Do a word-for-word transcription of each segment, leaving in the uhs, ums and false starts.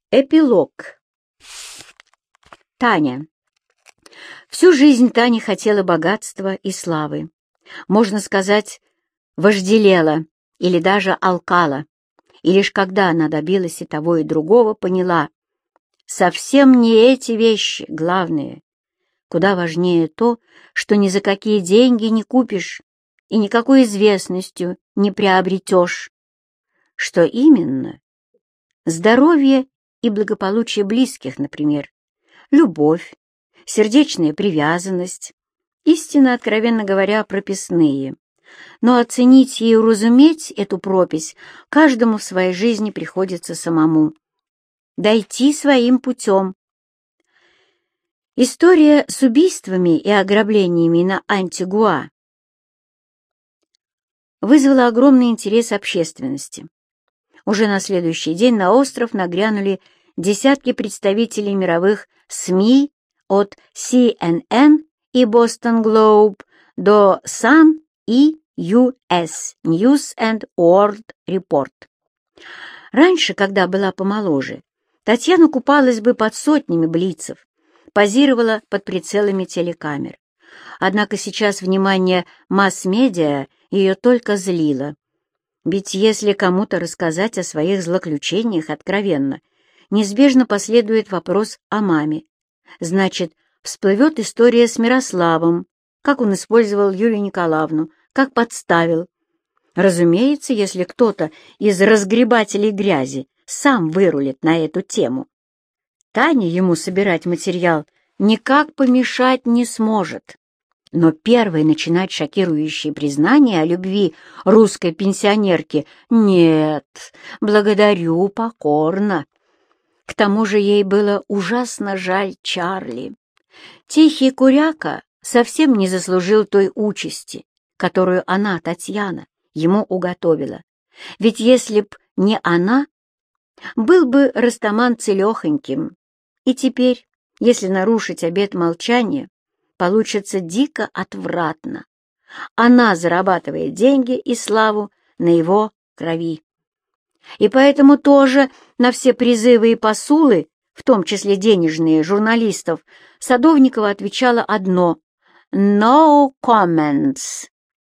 Эпилог. Таня. Всю жизнь Таня хотела богатства и славы. Можно сказать, вожделела или даже алкала. И лишь когда она добилась и того, и другого, поняла, совсем не эти вещи главные. Куда важнее то, что ни за какие деньги не купишь и никакой известностью не приобретешь. Что именно? Здоровье и благополучие близких, например, любовь, сердечная привязанность, истинно, откровенно говоря, прописные. Но оценить и уразуметь эту пропись каждому в своей жизни приходится самому. Дойти своим путем. История с убийствами и ограблениями на Антигуа вызвала огромный интерес общественности. Уже на следующий день на остров нагрянули десятки представителей мировых СМИ от си эн эн и Boston Globe до Sun и ю эс News and World Report. Раньше, когда была помоложе, Татьяна купалась бы под сотнями блицев, позировала под прицелами телекамер. Однако сейчас внимание масс-медиа ее только злило. Ведь если кому-то рассказать о своих злоключениях откровенно, неизбежно последует вопрос о маме. Значит, всплывет история с Мирославом, как он использовал Юлию Николаевну, как подставил. Разумеется, если кто-то из разгребателей грязи сам вырулит на эту тему, Таня ему собирать материал никак помешать не сможет. Но первой начинать шокирующие признания о любви русской пенсионерки нет, благодарю покорно. К тому же ей было ужасно жаль Чарли. Тихий куряка совсем не заслужил той участи, которую она, Татьяна, ему уготовила. Ведь если б не она, был бы Растаман целехоньким. И теперь, если нарушить обет молчания, получится дико отвратно. Она зарабатывает деньги и славу на его крови. И поэтому тоже на все призывы и посулы, в том числе денежные, журналистов, Садовникова отвечала одно «No comments».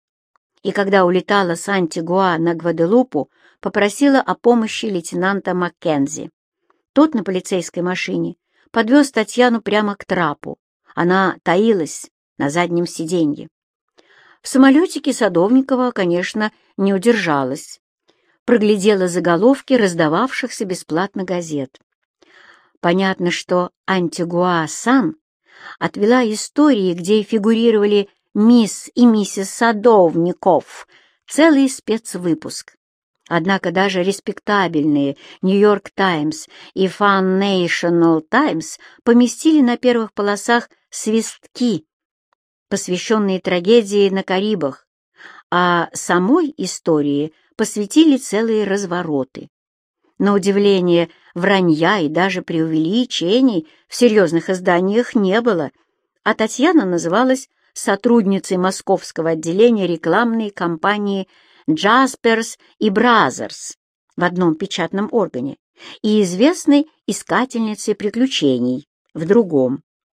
И когда улетала с Антигуа на Гваделупу, попросила о помощи лейтенанта Маккензи. Тот на полицейской машине подвез Татьяну прямо к трапу. Она таилась на заднем сиденье. В самолетике Садовникова, конечно, не удержалась. Проглядела заголовки раздававшихся бесплатно газет. Понятно, что Антигуа Сан отвела истории, где фигурировали мисс и миссис Садовников, целый спецвыпуск. Однако даже респектабельные «Нью-Йорк Таймс» и «Фан-Нейшнл Таймс» поместили на первых полосах свистки, посвященные трагедии на Карибах, а самой истории посвятили целые развороты. На удивление, вранья и даже преувеличений в серьезных изданиях не было, а Татьяна называлась сотрудницей московского отделения рекламной компании «Джасперс и Бразерс» в одном печатном органе и известной искательницей приключений в другом.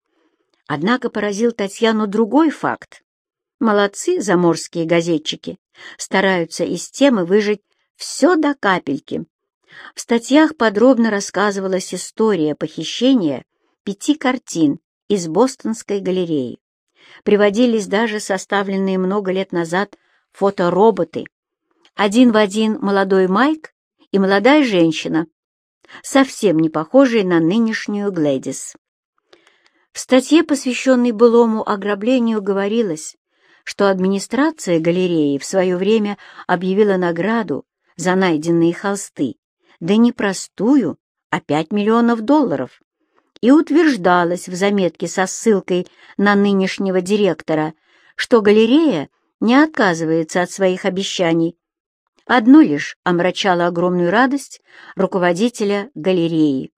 Однако поразил Татьяну другой факт. Молодцы заморские газетчики, стараются из темы выжать все до капельки. В статьях подробно рассказывалась история похищения пяти картин из Бостонской галереи. Приводились даже составленные много лет назад фотороботы. Один в один молодой Майк и молодая женщина, совсем не похожие на нынешнюю Глэдис. В статье, посвященной былому ограблению, говорилось, что администрация галереи в свое время объявила награду за найденные холсты, да не простую, а пять миллионов долларов, и утверждалось в заметке со ссылкой на нынешнего директора, что галерея не отказывается от своих обещаний. Одно лишь омрачало огромную радость руководителя галереи.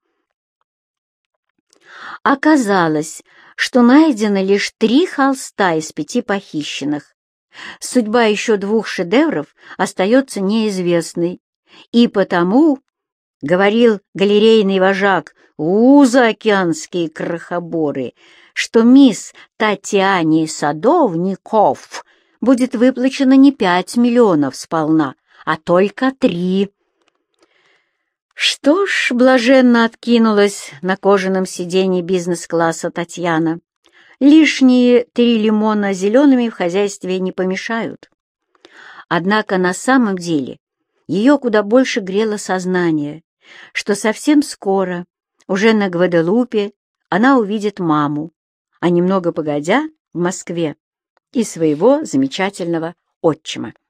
Оказалось, что найдено лишь три холста из пяти похищенных. Судьба еще двух шедевров остается неизвестной, и потому говорил галерейный вожак, у, заокеанские крохоборы, что мисс Татьяне Садовников будет выплачено не пять миллионов сполна, а только три. Что ж, блаженно откинулась на кожаном сиденье бизнес-класса Татьяна. Лишние три лимона зелеными в хозяйстве не помешают. Однако на самом деле ее куда больше грело сознание, что совсем скоро, уже на Гваделупе, она увидит маму, а немного погодя в Москве и своего замечательного отчима.